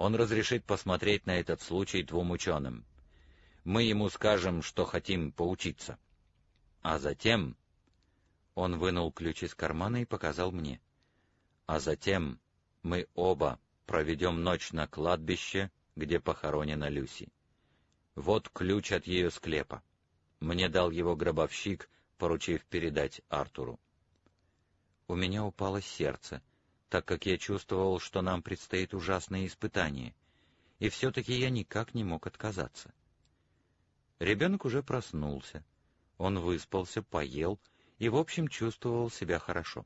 Он разрешит посмотреть на этот случай 2 ученым. Мы ему скажем, что хотим поучиться. А затем...» Он вынул ключ из кармана и показал мне. «А затем мы оба проведем ночь на кладбище, где похоронена Люси. Вот ключ от ее склепа. Мне дал его гробовщик, поручив передать Артуру». У меня упало сердце, так как я чувствовал, что нам предстоит ужасное испытание, и все-таки я никак не мог отказаться. Ребенок уже проснулся. Он выспался, поел и, в общем, чувствовал себя хорошо.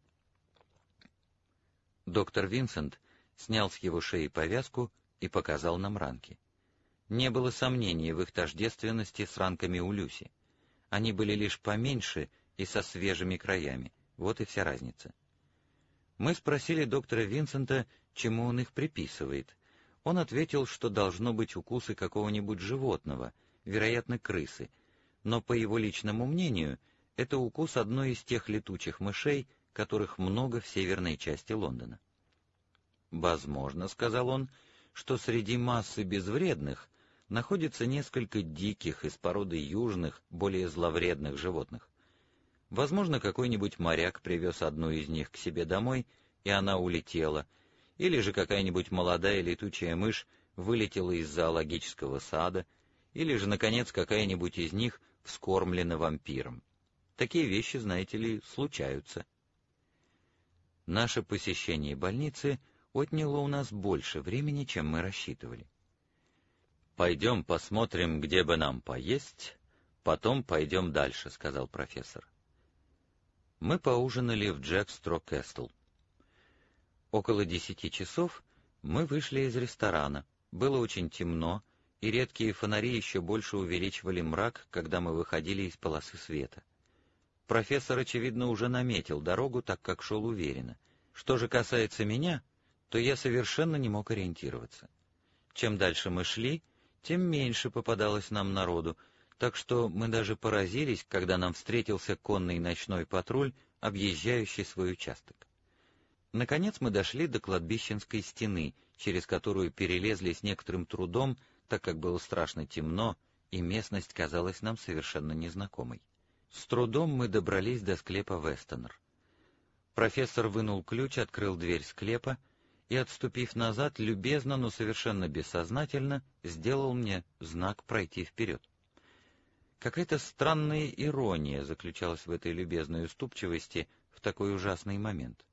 Доктор Винсент снял с его шеи повязку и показал нам ранки. Не было сомнений в их тождественности с ранками у Люси. Они были лишь поменьше и со свежими краями. Вот и вся разница. Мы спросили доктора Винсента, чему он их приписывает. Он ответил, что должно быть укусы какого-нибудь животного, вероятно, крысы, но, по его личному мнению, это укус одной из тех летучих мышей, которых много в северной части Лондона. «Возможно, — сказал он, — что среди массы безвредных находится несколько диких из породы южных, более зловредных животных. Возможно, какой-нибудь моряк привез одну из них к себе домой, и она улетела, или же какая-нибудь молодая летучая мышь вылетела из зоологического сада, или же, наконец, какая-нибудь из них вскормлена вампиром. Такие вещи, знаете ли, случаются». Наше посещение больницы отняло у нас больше времени, чем мы рассчитывали. «Пойдем посмотрим, где бы нам поесть, потом пойдем дальше», — сказал профессор. Мы поужинали в Джек-Стро-Кэстл. Около 10 часов мы вышли из ресторана. Было очень темно, и редкие фонари еще больше увеличивали мрак, когда мы выходили из полосы света. Профессор, очевидно, уже наметил дорогу, так как шел уверенно. Что же касается меня, то я совершенно не мог ориентироваться. Чем дальше мы шли, тем меньше попадалось нам народу, так что мы даже поразились, когда нам встретился конный ночной патруль, объезжающий свой участок. Наконец мы дошли до кладбищенской стены, через которую перелезли с некоторым трудом, так как было страшно темно, и местность казалась нам совершенно незнакомой. С трудом мы добрались до склепа Вестонер. Профессор вынул ключ, открыл дверь склепа и, отступив назад, любезно, но совершенно бессознательно, сделал мне знак пройти вперед. Какая-то странная ирония заключалась в этой любезной уступчивости в такой ужасный момент.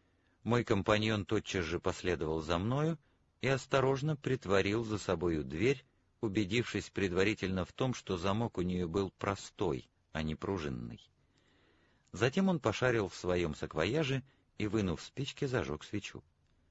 Мой компаньон тотчас же последовал за мною и осторожно притворил за собою дверь, убедившись предварительно в том, что замок у нее был простой, а не пружинный. Затем он пошарил в своем саквояже и, вынув спички, зажег свечу.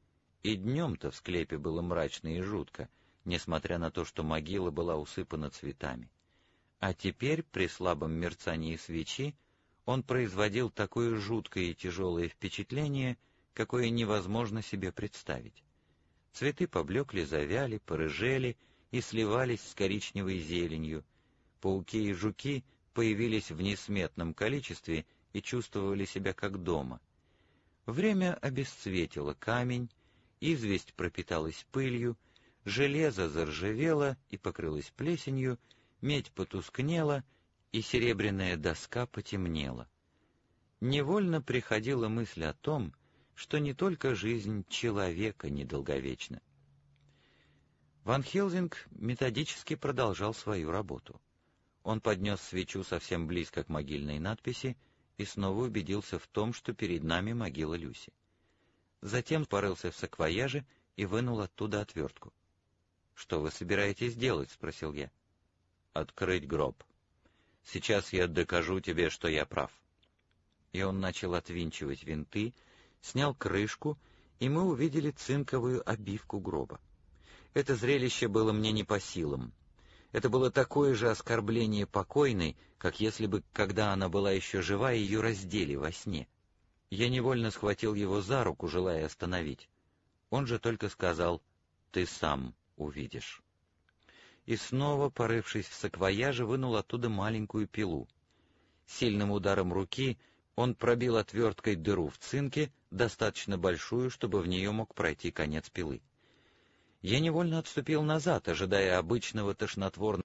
И днем-то в склепе было мрачно и жутко, несмотря на то, что могила была усыпана цветами. А теперь, при слабом мерцании свечи, он производил такое жуткое и тяжелое впечатление, какое невозможно себе представить. Цветы поблекли, завяли, порыжели и сливались с коричневой зеленью. Пауки и жуки появились в несметном количестве и чувствовали себя как дома. Время обесцветило камень, известь пропиталась пылью, железо заржавело и покрылось плесенью, медь потускнела, и серебряная доска потемнела. Невольно приходила мысль о том, что не только жизнь человека недолговечна. Ван Хелсинг методически продолжал свою работу. Он поднес свечу совсем близко к могильной надписи и снова убедился в том, что перед нами могила Люси. Затем порылся в саквояже и вынул оттуда отвертку. «Что вы собираетесь делать?» — спросил я. «Открыть гроб. Сейчас я докажу тебе, что я прав». И он начал отвинчивать винты, снял крышку, и мы увидели цинковую обивку гроба. Это зрелище было мне не по силам. Это было такое же оскорбление покойной, как если бы, когда она была еще жива, ее раздели во сне. Я невольно схватил его за руку, желая остановить. Он же только сказал: «Ты сам увидишь». И снова, порывшись в саквояже, вынул оттуда маленькую пилу. Сильным ударом руки он пробил отверткой дыру в цинке, достаточно большую, чтобы в нее мог пройти конец пилы. Я невольно отступил назад, ожидая обычного тошнотворного